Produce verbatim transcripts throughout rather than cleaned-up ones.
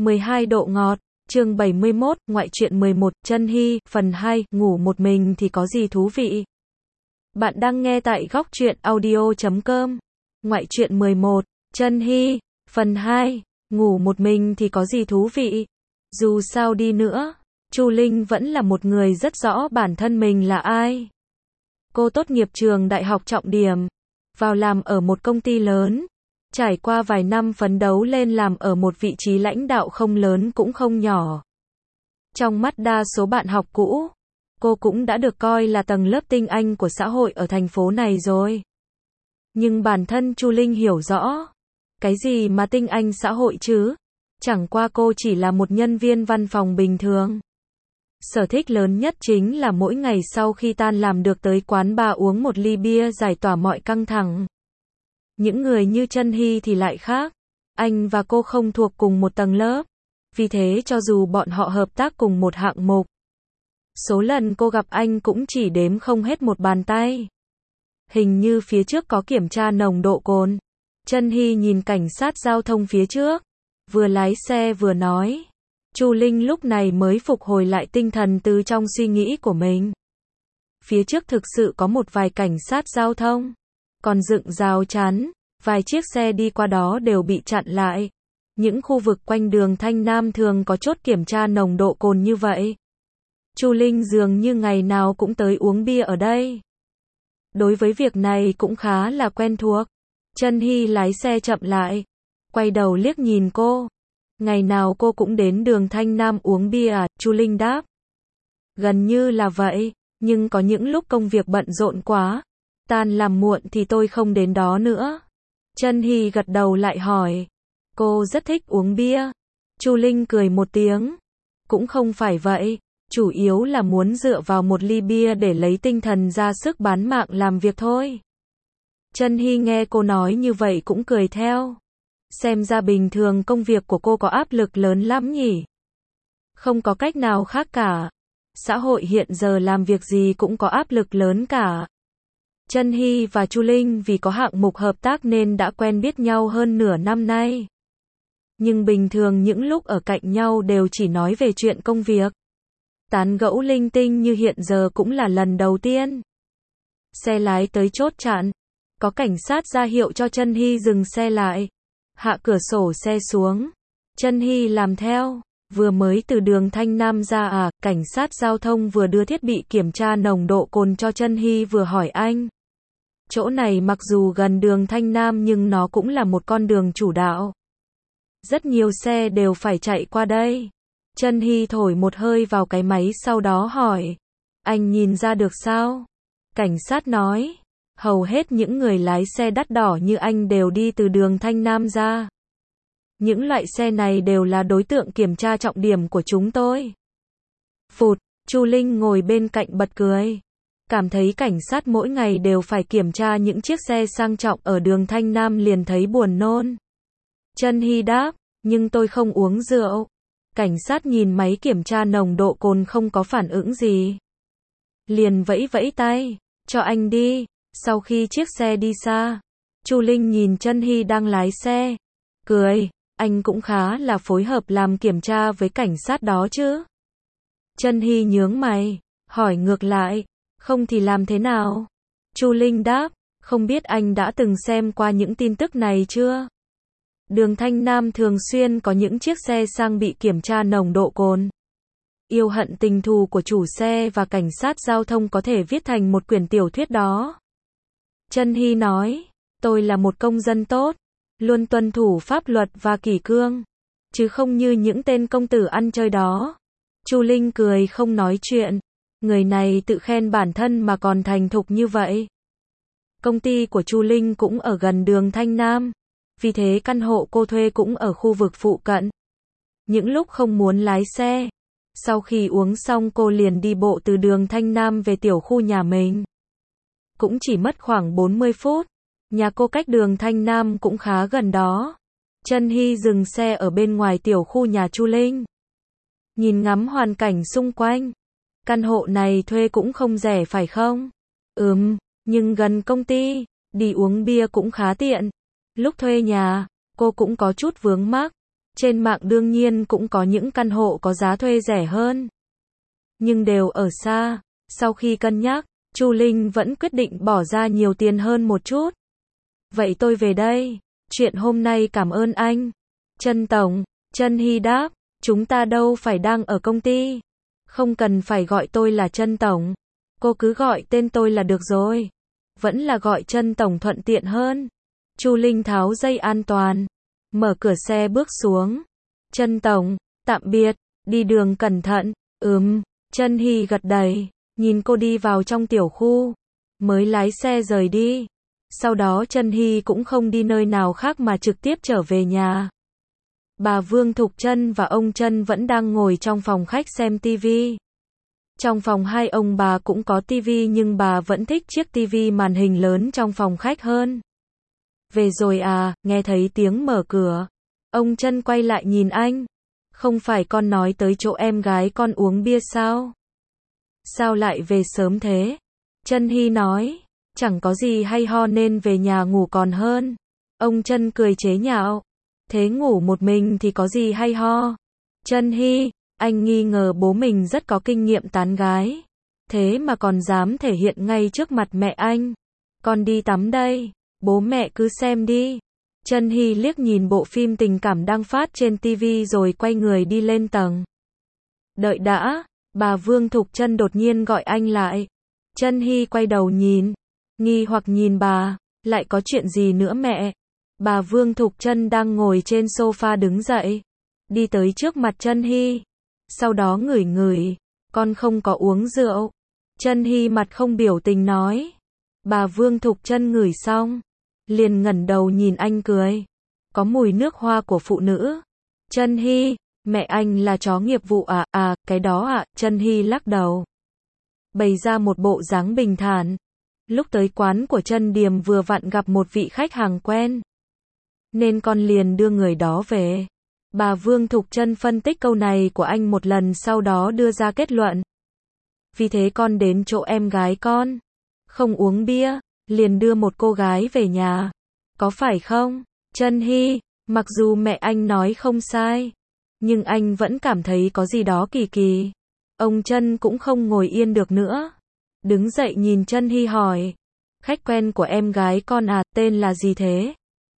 mười hai độ ngọt, chương bảy mươi mốt, ngoại truyện mười một, Chân Hy, phần hai, ngủ một mình thì có gì thú vị. Bạn đang nghe tại góc truyện audio chấm com. Ngoại truyện mười một, Chân Hy, phần hai, ngủ một mình thì có gì thú vị. Dù sao đi nữa, Chu Linh vẫn là một người rất rõ bản thân mình là ai. Cô tốt nghiệp trường đại học trọng điểm, vào làm ở một công ty lớn. Trải qua vài năm phấn đấu lên làm ở một vị trí lãnh đạo không lớn cũng không nhỏ. Trong mắt đa số bạn học cũ, cô cũng đã được coi là tầng lớp tinh anh của xã hội ở thành phố này rồi. Nhưng bản thân Chu Linh hiểu rõ, cái gì mà tinh anh xã hội chứ? Chẳng qua cô chỉ là một nhân viên văn phòng bình thường. Sở thích lớn nhất chính là mỗi ngày sau khi tan làm được tới quán bar uống một ly bia giải tỏa mọi căng thẳng. Những người như Chân Hy thì lại khác. Anh và cô không thuộc cùng một tầng lớp. Vì thế cho dù bọn họ hợp tác cùng một hạng mục, số lần cô gặp anh cũng chỉ đếm không hết một bàn tay. Hình như phía trước có kiểm tra nồng độ cồn. Chân Hy nhìn cảnh sát giao thông phía trước, vừa lái xe vừa nói. Chu Linh lúc này mới phục hồi lại tinh thần từ trong suy nghĩ của mình. Phía trước thực sự có một vài cảnh sát giao thông, còn dựng rào chắn, vài chiếc xe đi qua đó đều bị chặn lại. Những khu vực quanh đường Thanh Nam thường có chốt kiểm tra nồng độ cồn như vậy. Chu Linh dường như ngày nào cũng tới uống bia ở đây. Đối với việc này cũng khá là quen thuộc. Chân Hy lái xe chậm lại, quay đầu liếc nhìn cô. Ngày nào cô cũng đến đường Thanh Nam uống bia à? Chu Linh đáp. Gần như là vậy, nhưng có những lúc công việc bận rộn quá, tan làm muộn thì tôi không đến đó nữa. Chân Hy gật đầu lại hỏi. Cô rất thích uống bia. Chu Linh cười một tiếng. Cũng không phải vậy, chủ yếu là muốn dựa vào một ly bia để lấy tinh thần ra sức bán mạng làm việc thôi. Chân Hy nghe cô nói như vậy cũng cười theo. Xem ra bình thường công việc của cô có áp lực lớn lắm nhỉ. Không có cách nào khác cả. Xã hội hiện giờ làm việc gì cũng có áp lực lớn cả. Chân Hy và Chu Linh vì có hạng mục hợp tác nên đã quen biết nhau hơn nửa năm nay. Nhưng bình thường những lúc ở cạnh nhau đều chỉ nói về chuyện công việc. Tán gẫu linh tinh như hiện giờ cũng là lần đầu tiên. Xe lái tới chốt chặn, có cảnh sát ra hiệu cho Chân Hy dừng xe lại. Hạ cửa sổ xe xuống. Chân Hy làm theo. Vừa mới từ đường Thanh Nam ra à? Cảnh sát giao thông vừa đưa thiết bị kiểm tra nồng độ cồn cho Chân Hy vừa hỏi anh. Chỗ này mặc dù gần đường Thanh Nam nhưng nó cũng là một con đường chủ đạo. Rất nhiều xe đều phải chạy qua đây. Chân Hy thổi một hơi vào cái máy sau đó hỏi. Anh nhìn ra được sao? Cảnh sát nói. Hầu hết những người lái xe đắt đỏ như anh đều đi từ đường Thanh Nam ra. Những loại xe này đều là đối tượng kiểm tra trọng điểm của chúng tôi. Phụt, Chu Linh ngồi bên cạnh bật cười. Cảm thấy cảnh sát mỗi ngày đều phải kiểm tra những chiếc xe sang trọng ở đường Thanh Nam liền thấy buồn nôn. Chân Hy đáp, nhưng tôi không uống rượu. Cảnh sát nhìn máy kiểm tra nồng độ cồn không có phản ứng gì. Liền vẫy vẫy tay, cho anh đi. Sau khi chiếc xe đi xa, Chu Linh nhìn Chân Hy đang lái xe, cười, anh cũng khá là phối hợp làm kiểm tra với cảnh sát đó chứ. Chân Hy nhướng mày, hỏi ngược lại, không thì làm thế nào? Chu Linh đáp, không biết anh đã từng xem qua những tin tức này chưa? Đường Thanh Nam thường xuyên có những chiếc xe sang bị kiểm tra nồng độ cồn. Yêu hận tình thù của chủ xe và cảnh sát giao thông có thể viết thành một quyển tiểu thuyết đó. Chân Hy nói, tôi là một công dân tốt, luôn tuân thủ pháp luật và kỷ cương, chứ không như những tên công tử ăn chơi đó. Chu Linh cười không nói chuyện, người này tự khen bản thân mà còn thành thục như vậy. Công ty của Chu Linh cũng ở gần đường Thanh Nam, vì thế căn hộ cô thuê cũng ở khu vực phụ cận. Những lúc không muốn lái xe, sau khi uống xong cô liền đi bộ từ đường Thanh Nam về tiểu khu nhà mình. Cũng chỉ mất khoảng bốn mươi phút. Nhà cô cách đường Thanh Nam cũng khá gần đó. Chân Hy dừng xe ở bên ngoài tiểu khu nhà Chu Linh. Nhìn ngắm hoàn cảnh xung quanh. Căn hộ này thuê cũng không rẻ phải không? Ừm, nhưng gần công ty, đi uống bia cũng khá tiện. Lúc thuê nhà, cô cũng có chút vướng mắc. Trên mạng đương nhiên cũng có những căn hộ có giá thuê rẻ hơn, nhưng đều ở xa. Sau khi cân nhắc, Chu Linh vẫn quyết định bỏ ra nhiều tiền hơn một chút. Vậy tôi về đây. Chuyện hôm nay cảm ơn anh. Trân Tổng. Trân Hy đáp, chúng ta đâu phải đang ở công ty. Không cần phải gọi tôi là Trân Tổng. Cô cứ gọi tên tôi là được rồi. Vẫn là gọi Trân Tổng thuận tiện hơn. Chu Linh tháo dây an toàn, mở cửa xe bước xuống. Trân Tổng, tạm biệt, đi đường cẩn thận. Ừm, Trân Hy gật đầy, nhìn cô đi vào trong tiểu khu, mới lái xe rời đi. Sau đó Trân Hy cũng không đi nơi nào khác mà trực tiếp trở về nhà. Bà Vương Thục Trân và ông Trân vẫn đang ngồi trong phòng khách xem tivi. Trong phòng hai ông bà cũng có tivi nhưng bà vẫn thích chiếc tivi màn hình lớn trong phòng khách hơn. Về rồi à, nghe thấy tiếng mở cửa. Ông Trân quay lại nhìn anh. Không phải con nói tới chỗ em gái con uống bia sao? Sao lại về sớm thế? Trân Hy nói, chẳng có gì hay ho nên về nhà ngủ còn hơn. Ông Trân cười chế nhạo, thế ngủ một mình thì có gì hay ho? Trân Hy, anh nghi ngờ bố mình rất có kinh nghiệm tán gái. Thế mà còn dám thể hiện ngay trước mặt mẹ anh. Con đi tắm đây, bố mẹ cứ xem đi. Trân Hy liếc nhìn bộ phim tình cảm đang phát trên tivi rồi quay người đi lên tầng. Đợi đã, bà Vương Thục Trân đột nhiên gọi anh lại. Trân Hy quay đầu nhìn, nghi hoặc nhìn bà, lại có chuyện gì nữa mẹ? Bà Vương Thục Trân đang ngồi trên sofa đứng dậy, đi tới trước mặt Trân Hy, sau đó ngửi ngửi, con không có uống rượu. Trân Hy mặt không biểu tình nói. Bà Vương Thục Trân ngửi xong, liền ngẩng đầu nhìn anh cười. Có mùi nước hoa của phụ nữ. Trân Hy, mẹ anh là chó nghiệp vụ à? À, cái đó ạ. À? Trân Hy lắc đầu, bày ra một bộ dáng bình thản. Lúc tới quán của Trân Điềm vừa vặn gặp một vị khách hàng quen, nên con liền đưa người đó về. Bà Vương Thục Trân phân tích câu này của anh một lần sau đó đưa ra kết luận. Vì thế con đến chỗ em gái con, không uống bia, liền đưa một cô gái về nhà. Có phải không? Trân Hy, mặc dù mẹ anh nói không sai, nhưng anh vẫn cảm thấy có gì đó kỳ kỳ. Ông Trân cũng không ngồi yên được nữa. Đứng dậy nhìn Trân Hy hỏi. Khách quen của em gái con à, tên là gì thế?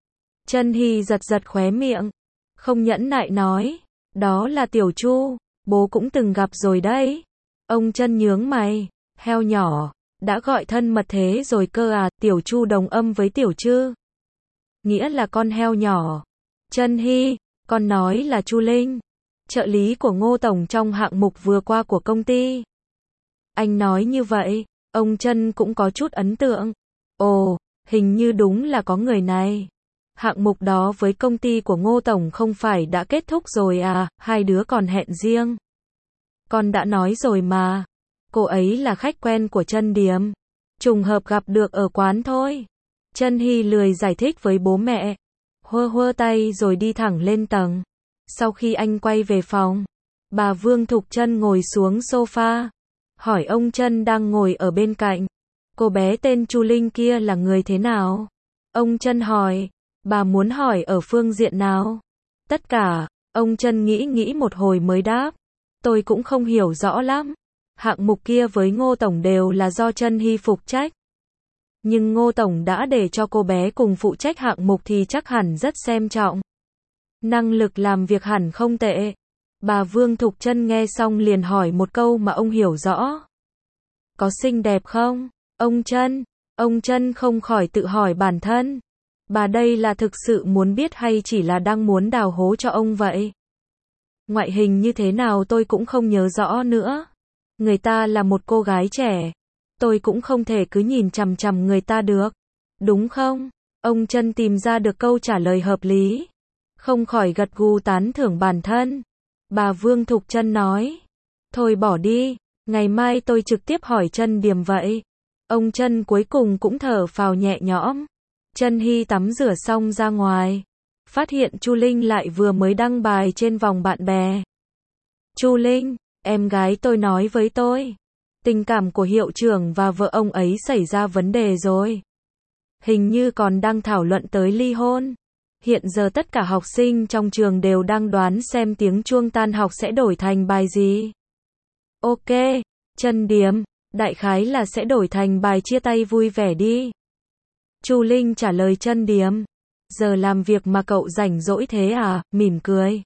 Trân Hy giật giật khóe miệng, không nhẫn nại nói. Đó là Tiểu Chu, bố cũng từng gặp rồi đấy. Ông Trân nhướng mày. Heo nhỏ, đã gọi thân mật thế rồi cơ à? Tiểu Chu đồng âm với Tiểu Trư, nghĩa là con heo nhỏ. Trân Hy, con nói là Chu Linh, trợ lý của Ngô Tổng trong hạng mục vừa qua của công ty. Anh nói như vậy, ông Trân cũng có chút ấn tượng. Ồ, hình như đúng là có người này. Hạng mục đó với công ty của Ngô Tổng không phải đã kết thúc rồi à? Hai đứa còn hẹn riêng. Con đã nói rồi mà. Cô ấy là khách quen của Trân Điềm, trùng hợp gặp được ở quán thôi. Trân Hy lười giải thích với bố mẹ, hơ hơ tay rồi đi thẳng lên tầng. Sau khi anh quay về phòng, bà Vương Thục Trân ngồi xuống sofa, hỏi ông Trân đang ngồi ở bên cạnh. Cô bé tên Chu Linh kia là người thế nào? Ông Trân hỏi. Bà muốn hỏi ở phương diện nào? Tất cả. Ông Trân nghĩ nghĩ một hồi mới đáp. Tôi cũng không hiểu rõ lắm. Hạng mục kia với Ngô Tổng đều là do Trân Hy phụ trách. Nhưng Ngô Tổng đã để cho cô bé cùng phụ trách hạng mục thì chắc hẳn rất xem trọng. Năng lực làm việc hẳn không tệ. Bà Vương Thục Trân nghe xong liền hỏi một câu mà ông hiểu rõ. Có xinh đẹp không? Ông Trân. Ông Trân không khỏi tự hỏi bản thân. Bà đây là thực sự muốn biết hay chỉ là đang muốn đào hố cho ông vậy? Ngoại hình như thế nào tôi cũng không nhớ rõ nữa. Người ta là một cô gái trẻ. Tôi cũng không thể cứ nhìn chằm chằm người ta được. Đúng không? Ông Trân tìm ra được câu trả lời hợp lý. Không khỏi gật gù tán thưởng bản thân. Bà Vương Thục Trân nói. Thôi bỏ đi. Ngày mai tôi trực tiếp hỏi Trân Điềm vậy. Ông Trân cuối cùng cũng thở phào nhẹ nhõm. Trân Hy tắm rửa xong ra ngoài. Phát hiện Chu Linh lại vừa mới đăng bài trên vòng bạn bè. Chu Linh, em gái tôi nói với tôi. Tình cảm của hiệu trưởng và vợ ông ấy xảy ra vấn đề rồi. Hình như còn đang thảo luận tới ly hôn. Hiện giờ tất cả học sinh trong trường đều đang đoán xem tiếng chuông tan học sẽ đổi thành bài gì. Ok, Chân Điềm, đại khái là sẽ đổi thành bài chia tay vui vẻ đi. Chu Linh trả lời Chân Điềm. Giờ làm việc mà cậu rảnh rỗi thế à, mỉm cười.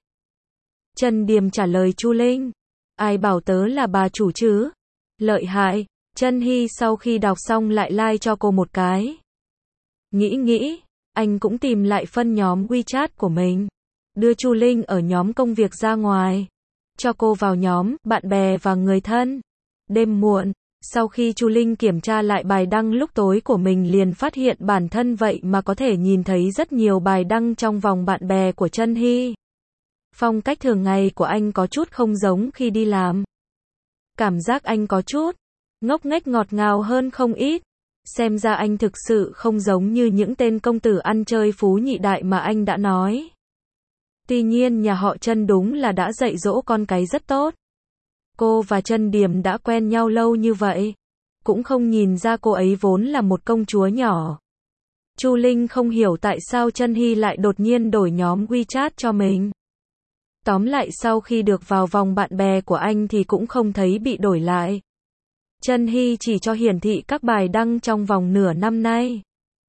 Chân Điềm trả lời Chu Linh. Ai bảo tớ là bà chủ chứ? Lợi hại. Chân Hy sau khi đọc xong lại like cho cô một cái. Nghĩ nghĩ, anh cũng tìm lại phân nhóm WeChat của mình. Đưa Chu Linh ở nhóm công việc ra ngoài. Cho cô vào nhóm, bạn bè và người thân. Đêm muộn, sau khi Chu Linh kiểm tra lại bài đăng lúc tối của mình liền phát hiện bản thân vậy mà có thể nhìn thấy rất nhiều bài đăng trong vòng bạn bè của Chân Hy. Phong cách thường ngày của anh có chút không giống khi đi làm. Cảm giác anh có chút ngốc nghếch ngọt ngào hơn không ít. Xem ra anh thực sự không giống như những tên công tử ăn chơi phú nhị đại mà anh đã nói. Tuy nhiên nhà họ Chân đúng là đã dạy dỗ con cái rất tốt. Cô và Chân Điềm đã quen nhau lâu như vậy, cũng không nhìn ra cô ấy vốn là một công chúa nhỏ. Chu Linh không hiểu tại sao Chân Hy lại đột nhiên đổi nhóm WeChat cho mình. Tóm lại sau khi được vào vòng bạn bè của anh thì cũng không thấy bị đổi lại. Chân Hy chỉ cho hiển thị các bài đăng trong vòng nửa năm nay.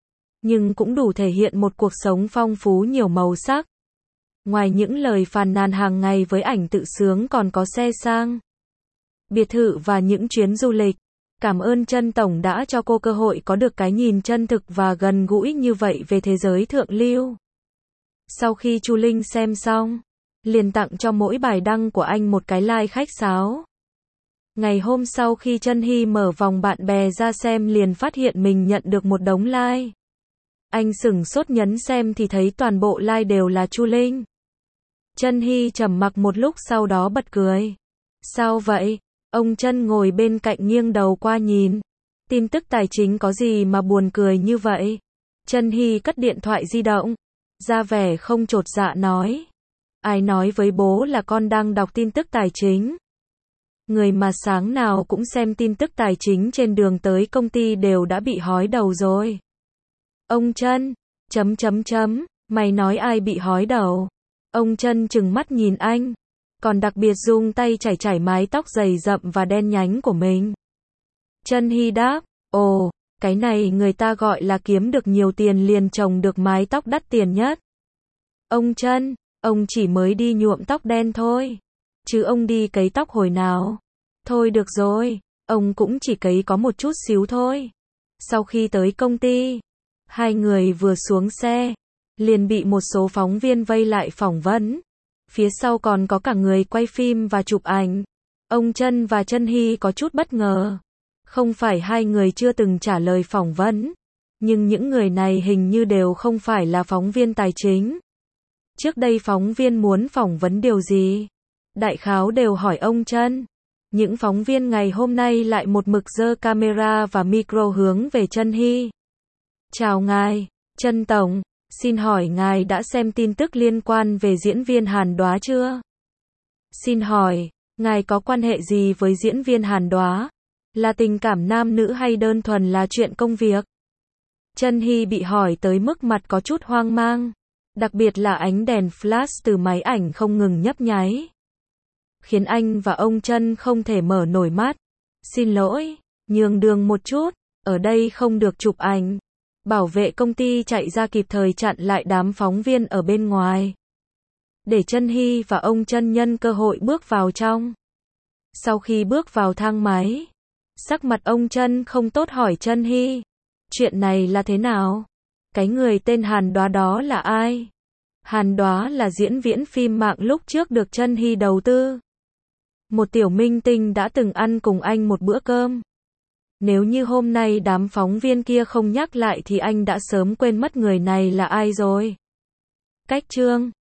Nhưng cũng đủ thể hiện một cuộc sống phong phú nhiều màu sắc. Ngoài những lời phàn nàn hàng ngày với ảnh tự sướng còn có xe sang, biệt thự và những chuyến du lịch. Cảm ơn Chân Tổng đã cho cô cơ hội có được cái nhìn chân thực và gần gũi như vậy về thế giới thượng lưu. Sau khi Chu Linh xem xong, liền tặng cho mỗi bài đăng của anh một cái like khách sáo. Ngày hôm sau khi Chân Hy mở vòng bạn bè ra xem liền phát hiện mình nhận được một đống like. Anh sửng sốt nhấn xem thì thấy toàn bộ like đều là Chu Linh. Chân Hy trầm mặc một lúc sau đó bật cười. Sao vậy? Ông Chân ngồi bên cạnh nghiêng đầu qua nhìn. Tin tức tài chính có gì mà buồn cười như vậy? Chân Hy cất điện thoại di động, ra vẻ không chột dạ nói. Ai nói với bố là con đang đọc tin tức tài chính? Người mà sáng nào cũng xem tin tức tài chính trên đường tới công ty đều đã bị hói đầu rồi. Ông Chân, chấm chấm chấm, mày nói ai bị hói đầu? Ông Chân trừng mắt nhìn anh, còn đặc biệt dùng tay chải chải mái tóc dày rậm và đen nhánh của mình. Chân Hy đáp, ồ, cái này người ta gọi là kiếm được nhiều tiền liền trồng được mái tóc đắt tiền nhất. Ông Chân, ông chỉ mới đi nhuộm tóc đen thôi. Chứ ông đi cấy tóc hồi nào? Thôi được rồi, ông cũng chỉ cấy có một chút xíu thôi. Sau khi tới công ty, hai người vừa xuống xe, liền bị một số phóng viên vây lại phỏng vấn. Phía sau còn có cả người quay phim và chụp ảnh. Ông Chân và Chân Hy có chút bất ngờ. Không phải hai người chưa từng trả lời phỏng vấn, nhưng những người này hình như đều không phải là phóng viên tài chính. Trước đây phóng viên muốn phỏng vấn điều gì? Đại khái đều hỏi ông Chân. Những phóng viên ngày hôm nay lại một mực giơ camera và micro hướng về Chân Hy. Chào ngài, Chân Tổng, xin hỏi ngài đã xem tin tức liên quan về diễn viên Hàn Đoá chưa? Xin hỏi, ngài có quan hệ gì với diễn viên Hàn Đoá? Là tình cảm nam nữ hay đơn thuần là chuyện công việc? Chân Hy bị hỏi tới mức mặt có chút hoang mang. Đặc biệt là ánh đèn flash từ máy ảnh không ngừng nhấp nháy, khiến anh và ông Chân không thể mở nổi mắt. Xin lỗi, nhường đường một chút, ở đây không được chụp ảnh. Bảo vệ công ty chạy ra kịp thời chặn lại đám phóng viên ở bên ngoài, để Chân Hy và ông Chân nhân cơ hội bước vào trong. Sau khi bước vào thang máy, sắc mặt ông Chân không tốt hỏi Chân Hy, chuyện này là thế nào? Cái người tên Hàn Đoá đó là ai? Hàn Đoá là diễn viên phim mạng lúc trước được Chân Hy đầu tư. Một tiểu minh tinh đã từng ăn cùng anh một bữa cơm. Nếu như hôm nay đám phóng viên kia không nhắc lại thì anh đã sớm quên mất người này là ai rồi. Cách chương